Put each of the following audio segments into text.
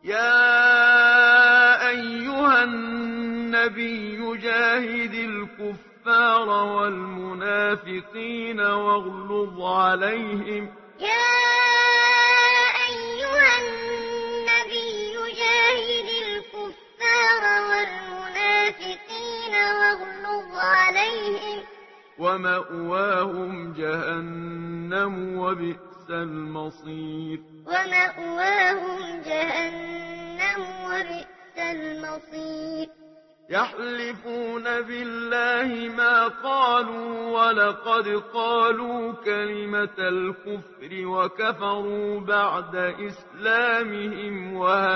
يا أيها النبي جاهد الكفار والمنافقين واغلظ عليهم يا أيها النبي جاهد الكفار والمنافقين واغلظ عليهم ومأواهم جهنم وبئس المصير ومأواهم جهنم وبئس المصير يحلفون بالله ما قالوا ولقد قالوا كلمة الكفر وكفروا بعد إسلامهم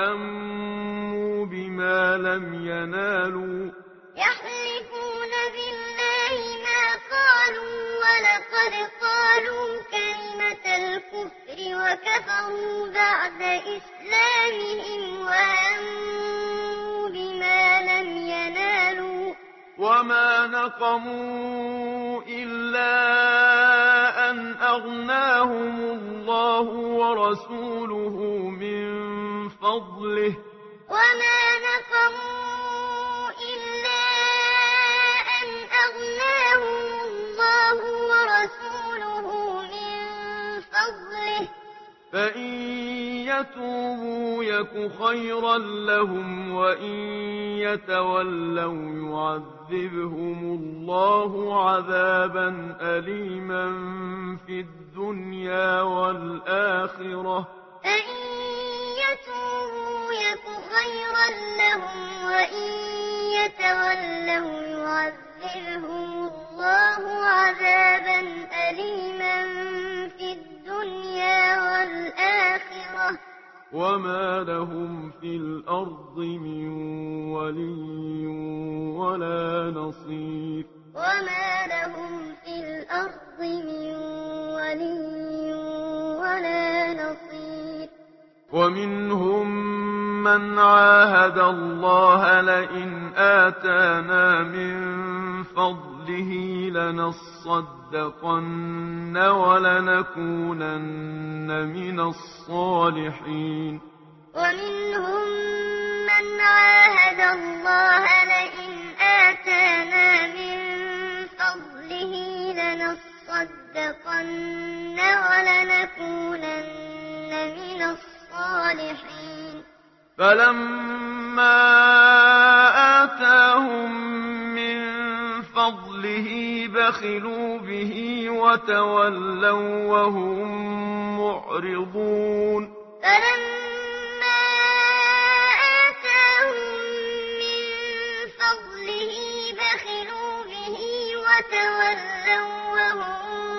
وهموا بما لم ينالوا يحلفون بالله ما قالوا ولقد قالوا كلمة الكفر وكفروا بعد إسلامهم وهموا بما لم ينالوا وما نقموا إلا أن أغناهم الله ورسوله من فضله وما نقموا إلا أن أغناهم الله ورسوله من فضله فإن يتوبوا يك خيرا لهم وإن يتولوا يعذبهم الله عذابا أليما في الدنيا والآخرة فإن يتوبوا يك خيرا لهم وإن يتولوا يعذبهم الله عذابا أليما في الدنيا والآخرة وما لهم في الأرض من ولي ولا نصير وما لهم في الأرض من ولي ولا نصير ومنهم من عاهد الله لئن آتانا من فضله لنصدقن ولنكونن من الصالحين ومنهم من عاهد الله لئن آتانا من فضله لنصدقن ولنكونن من الصالحين فلما آتاهم من فضله بخلوا به وتولوا وهم معرضون فلما آتاهم من فضله بخلوا به وتولوا وهم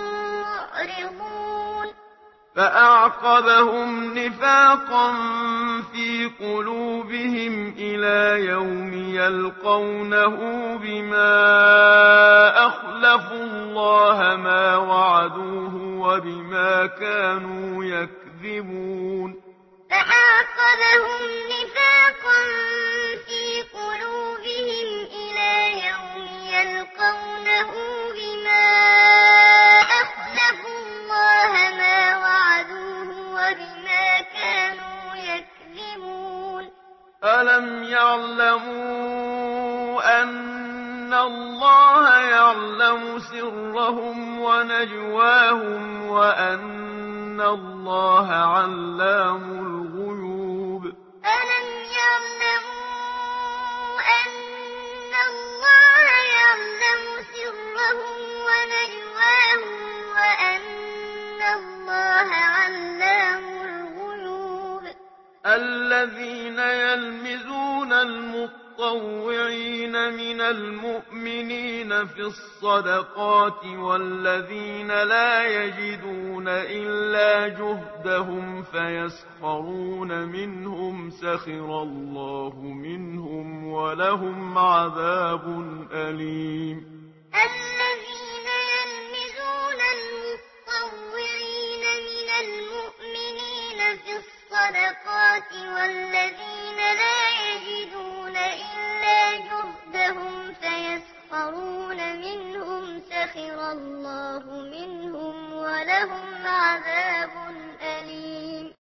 معرضون فأعقبهم نفاقا في قلوبهم إلى يوم يلقونه بما أخلفوا الله ما وعدوه وبما كانوا يكذبون فأعقبهم نفاقا في قلوبهم إلى يوم يلقونه بما أخلفوا الله ما وعدوه وبما كانوا يكذبون ألم يعلموا أن الله يعلم سرهم ونجواهم وأن الله علام الغيوب ألم يعلموا أن الله يعلم سرهم ونجواهم وأن الله علام الغيوب الذين يلمزون المطوعين من المؤمنين في الصدقات والذين لا يجدون إلا جهدهم فيسخرون منهم سخر الله منهم ولهم عذاب أليم الذين يلمزون المطوعين من المؤمنين في الصدقات والذين لا يجدون إلا جهدهم فيسخرون منهم سخر الله منهم ولهم عذاب